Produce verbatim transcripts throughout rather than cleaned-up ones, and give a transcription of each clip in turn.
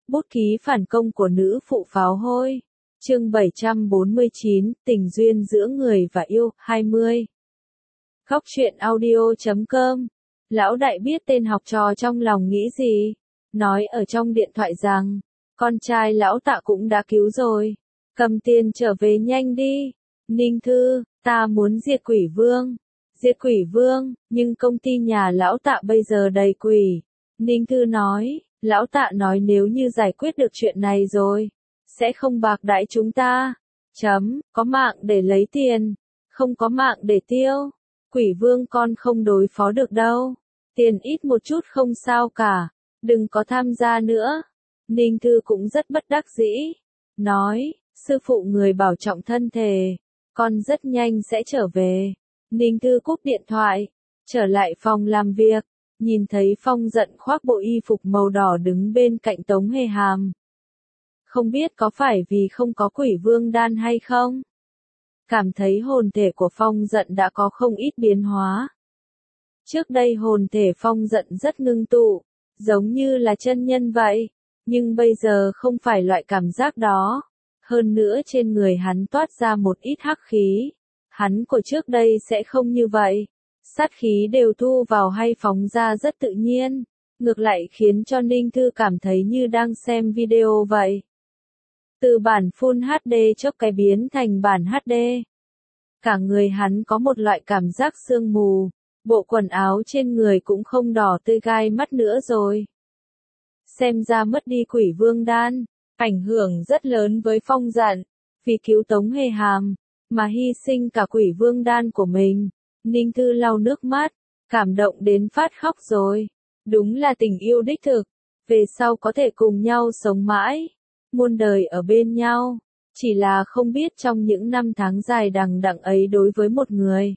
Bút ký phản công của nữ phụ pháo hôi. Chương bảy trăm bốn mươi chín, tình duyên giữa người và yêu, hai mươi. Góc truyện audio chấm com. Lão đại biết tên học trò trong lòng nghĩ gì. Nói ở trong điện thoại rằng, con trai lão Tạ cũng đã cứu rồi. Cầm tiền trở về nhanh đi. Ninh Thư, ta muốn diệt quỷ vương. Diệt quỷ vương, nhưng công ty nhà lão Tạ bây giờ đầy quỷ. Ninh Thư nói, lão Tạ nói nếu như giải quyết được chuyện này rồi, sẽ không bạc đãi chúng ta. Chấm, có mạng để lấy tiền, không có mạng để tiêu. Quỷ vương con không đối phó được đâu. Tiền ít một chút không sao cả, đừng có tham gia nữa. Ninh Thư cũng rất bất đắc dĩ. Nói, sư phụ người bảo trọng thân thể, con rất nhanh sẽ trở về. Ninh Thư cúp điện thoại, trở lại phòng làm việc, nhìn thấy Phong Dận khoác bộ y phục màu đỏ đứng bên cạnh Tống Hề Hàm. Không biết có phải vì không có quỷ vương đan hay không? Cảm thấy hồn thể của Phong Dận đã có không ít biến hóa. Trước đây hồn thể Phong Dận rất ngưng tụ, giống như là chân nhân vậy, nhưng bây giờ không phải loại cảm giác đó. Hơn nữa trên người hắn toát ra một ít hắc khí. Hắn của trước đây sẽ không như vậy. Sát khí đều thu vào hay phóng ra rất tự nhiên, ngược lại khiến cho Ninh Thư cảm thấy như đang xem video vậy. Từ bản Full hát đê chốc cái biến thành bản hát đê. Cả người hắn có một loại cảm giác sương mù, bộ quần áo trên người cũng không đỏ tươi gai mắt nữa rồi. Xem ra mất đi quỷ vương đan, ảnh hưởng rất lớn với Phong Dận, vì cứu Tống Hề Hàm, mà hy sinh cả quỷ vương đan của mình. Ninh Thư lau nước mắt, cảm động đến phát khóc rồi. Đúng là tình yêu đích thực, về sau có thể cùng nhau sống mãi, muôn đời ở bên nhau. Chỉ là không biết trong những năm tháng dài đằng đẵng ấy đối với một người,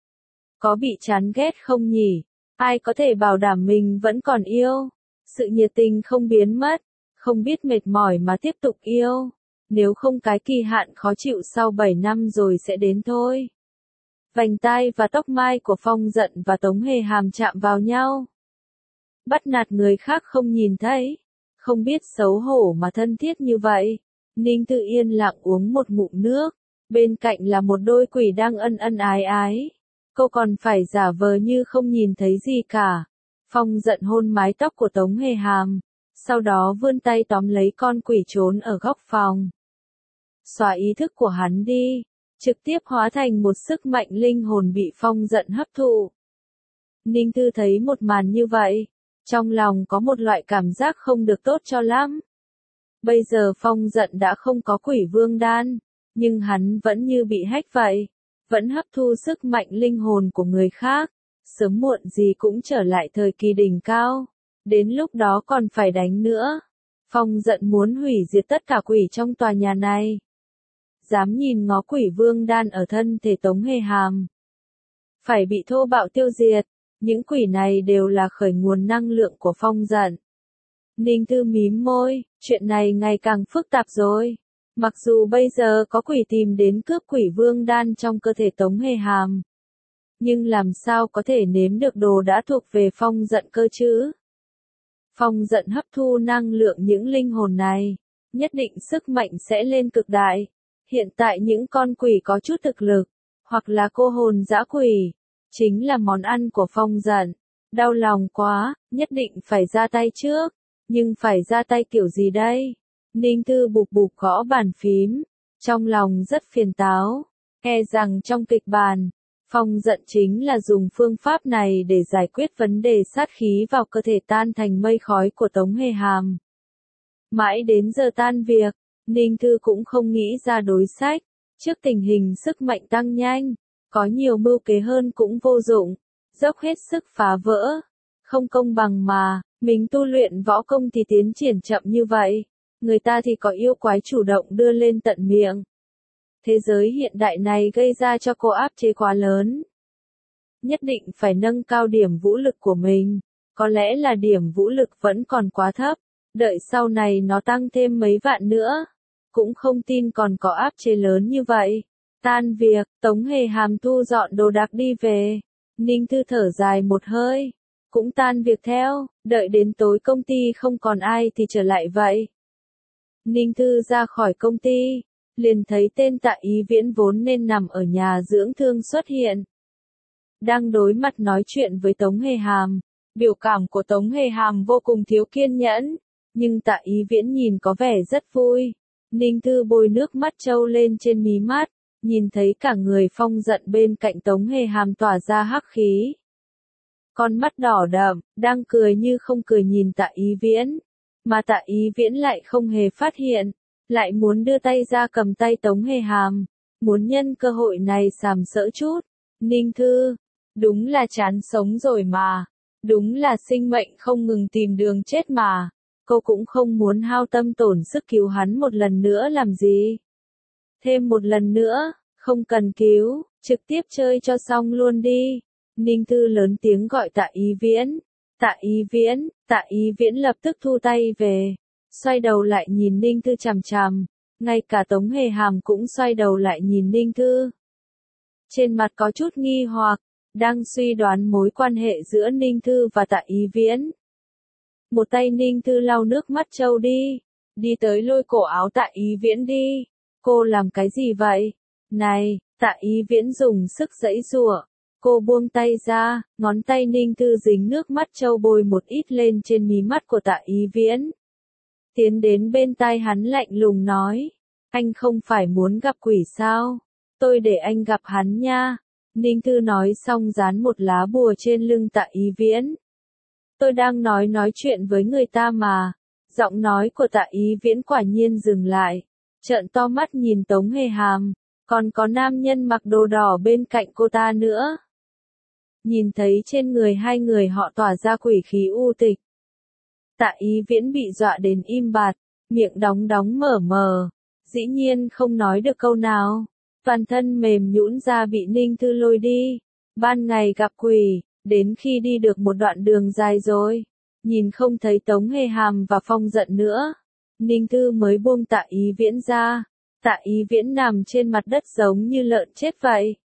có bị chán ghét không nhỉ? Ai có thể bảo đảm mình vẫn còn yêu? Sự nhiệt tình không biến mất, không biết mệt mỏi mà tiếp tục yêu. Nếu không cái kỳ hạn khó chịu sau bảy năm rồi sẽ đến thôi. Vành tai và tóc mai của Phong Dận và Tống Hề Hàm chạm vào nhau. Bắt nạt người khác không nhìn thấy, không biết xấu hổ mà thân thiết như vậy. Ninh Thư yên lặng uống một ngụm nước, bên cạnh là một đôi quỷ đang ân ân ái ái. Cô còn phải giả vờ như không nhìn thấy gì cả. Phong Dận hôn mái tóc của Tống Hề Hàm, sau đó vươn tay tóm lấy con quỷ trốn ở góc phòng. Xóa ý thức của hắn đi, trực tiếp hóa thành một sức mạnh linh hồn bị Phong Dận hấp thụ. Ninh Thư thấy một màn như vậy, trong lòng có một loại cảm giác không được tốt cho lắm. Bây giờ Phong Dận đã không có quỷ vương đan, nhưng hắn vẫn như bị hack vậy, vẫn hấp thu sức mạnh linh hồn của người khác, sớm muộn gì cũng trở lại thời kỳ đỉnh cao, đến lúc đó còn phải đánh nữa. Phong Dận muốn hủy diệt tất cả quỷ trong tòa nhà này. Dám nhìn ngó quỷ vương đan ở thân thể Tống Hề Hàm, phải bị thô bạo tiêu diệt. Những quỷ này đều là khởi nguồn năng lượng của Phong Dận. Ninh Thư mím môi, chuyện này ngày càng phức tạp rồi. Mặc dù bây giờ có quỷ tìm đến cướp quỷ vương đan trong cơ thể Tống Hề Hàm, nhưng làm sao có thể nếm được đồ đã thuộc về Phong Dận cơ chứ? Phong Dận hấp thu năng lượng những linh hồn này, nhất định sức mạnh sẽ lên cực đại. Hiện tại những con quỷ có chút thực lực, hoặc là cô hồn dã quỷ, chính là món ăn của Phong Dận. Đau lòng quá, nhất định phải ra tay trước. Nhưng phải ra tay kiểu gì đây? Ninh Thư bụp bụp gõ bàn phím, trong lòng rất phiền táo. E rằng trong kịch bản, Phong Dận chính là dùng phương pháp này để giải quyết vấn đề sát khí vào cơ thể tan thành mây khói của Tống Hề Hàm. Mãi đến giờ tan việc, Ninh Thư cũng không nghĩ ra đối sách. Trước tình hình sức mạnh tăng nhanh, có nhiều mưu kế hơn cũng vô dụng, dốc hết sức phá vỡ. Không công bằng mà, mình tu luyện võ công thì tiến triển chậm như vậy, người ta thì có yêu quái chủ động đưa lên tận miệng. Thế giới hiện đại này gây ra cho cô áp chế quá lớn. Nhất định phải nâng cao điểm vũ lực của mình, có lẽ là điểm vũ lực vẫn còn quá thấp, đợi sau này nó tăng thêm mấy vạn nữa, cũng không tin còn có áp chế lớn như vậy. Tan việc, Tống Hề Hàm thu dọn đồ đạc đi về, Ninh Thư thở dài một hơi, cũng tan việc theo, đợi đến tối công ty không còn ai thì trở lại vậy. Ninh Thư ra khỏi công ty, liền thấy tên Tạ Ý Viễn vốn nên nằm ở nhà dưỡng thương xuất hiện. Đang đối mặt nói chuyện với Tống Hề Hàm, biểu cảm của Tống Hề Hàm vô cùng thiếu kiên nhẫn, nhưng Tạ Ý Viễn nhìn có vẻ rất vui. Ninh Thư bôi nước mắt trâu lên trên mí mắt, nhìn thấy cả người Phong giận bên cạnh Tống Hề Hàm tỏa ra hắc khí. Con mắt đỏ đậm, đang cười như không cười nhìn Tạ Ý Viễn, mà Tạ Ý Viễn lại không hề phát hiện, lại muốn đưa tay ra cầm tay Tống Hề Hàm, muốn nhân cơ hội này sàm sỡ chút. Ninh Thư, đúng là chán sống rồi mà, đúng là sinh mệnh không ngừng tìm đường chết mà, cô cũng không muốn hao tâm tổn sức cứu hắn một lần nữa làm gì. Thêm một lần nữa, không cần cứu, trực tiếp chơi cho xong luôn đi. Ninh Thư lớn tiếng gọi Tạ Ý Viễn. Tạ Ý Viễn, Tạ Ý Viễn lập tức thu tay về, xoay đầu lại nhìn Ninh Thư chằm chằm, ngay cả Tống Hề Hàm cũng xoay đầu lại nhìn Ninh Thư. Trên mặt có chút nghi hoặc, đang suy đoán mối quan hệ giữa Ninh Thư và Tạ Ý Viễn. Một tay Ninh Thư lau nước mắt trâu đi, đi tới lôi cổ áo Tạ Ý Viễn đi. Cô làm cái gì vậy? Này, Tạ Ý Viễn dùng sức giãy giụa. Cô buông tay ra, ngón tay Ninh Thư dính nước mắt trâu bôi một ít lên trên mí mắt của Tạ Ý Viễn. Tiến đến bên tai hắn lạnh lùng nói, anh không phải muốn gặp quỷ sao? Tôi để anh gặp hắn nha. Ninh Thư nói xong dán một lá bùa trên lưng Tạ Ý Viễn. Tôi đang nói nói chuyện với người ta mà. Giọng nói của Tạ Ý Viễn quả nhiên dừng lại, trợn to mắt nhìn Tống Hề Hàm, còn có nam nhân mặc đồ đỏ bên cạnh cô ta nữa. Nhìn thấy trên người hai người họ tỏa ra quỷ khí u tịch. Tạ Ý Viễn bị dọa đến im bặt, miệng đóng đóng mở mở, dĩ nhiên không nói được câu nào. Toàn thân mềm nhũn ra bị Ninh Thư lôi đi. Ban ngày gặp quỷ, đến khi đi được một đoạn đường dài rồi, nhìn không thấy Tống Hề Hàm và Phong giận nữa, Ninh Thư mới buông Tạ Ý Viễn ra. Tạ Ý Viễn nằm trên mặt đất giống như lợn chết vậy.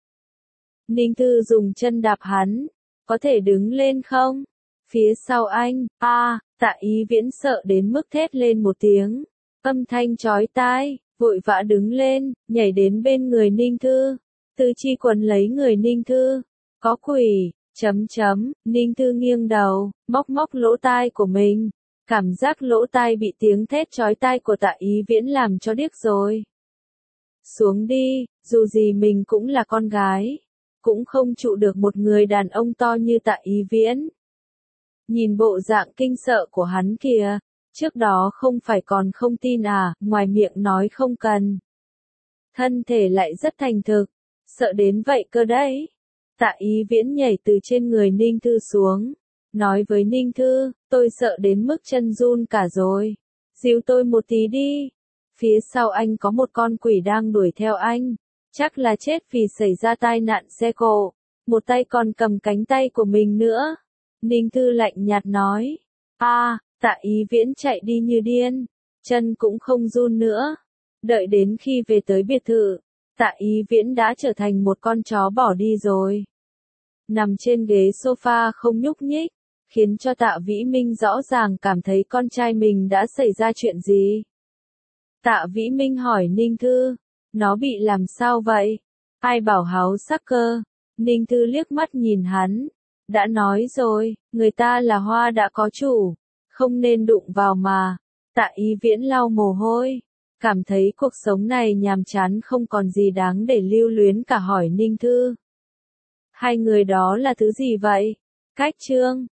Ninh Thư dùng chân đạp hắn, có thể đứng lên không? Phía sau anh, a, à, Tạ Ý Viễn sợ đến mức thét lên một tiếng, âm thanh chói tai, vội vã đứng lên, nhảy đến bên người Ninh Thư, Tư Chi quấn lấy người Ninh Thư. Có quỷ, chấm chấm, Ninh Thư nghiêng đầu, móc móc lỗ tai của mình, cảm giác lỗ tai bị tiếng thét chói tai của Tạ Ý Viễn làm cho điếc rồi. Xuống đi, dù gì mình cũng là con gái, cũng không trụ được một người đàn ông to như Tạ Ý Viễn. Nhìn bộ dạng kinh sợ của hắn kìa, trước đó không phải còn không tin à, ngoài miệng nói không cần. Thân thể lại rất thành thực, sợ đến vậy cơ đấy. Tạ Ý Viễn nhảy từ trên người Ninh Thư xuống, nói với Ninh Thư, tôi sợ đến mức chân run cả rồi. Dìu tôi một tí đi. Phía sau anh có một con quỷ đang đuổi theo anh, chắc là chết vì xảy ra tai nạn xe cộ, một tay còn cầm cánh tay của mình nữa. Ninh Thư lạnh nhạt nói, a, à, Tạ Ý Viễn chạy đi như điên, chân cũng không run nữa. Đợi đến khi về tới biệt thự, Tạ Ý Viễn đã trở thành một con chó bỏ đi rồi. Nằm trên ghế sofa không nhúc nhích, khiến cho Tạ Vĩ Minh rõ ràng cảm thấy con trai mình đã xảy ra chuyện gì. Tạ Vĩ Minh hỏi Ninh Thư, nó bị làm sao vậy? Ai bảo háo sắc cơ? Ninh Thư liếc mắt nhìn hắn, đã nói rồi, người ta là hoa đã có chủ, không nên đụng vào mà. Tạ Ý Viễn lau mồ hôi, cảm thấy cuộc sống này nhàm chán không còn gì đáng để lưu luyến cả, hỏi Ninh Thư. Hai người đó là thứ gì vậy? Cách trương,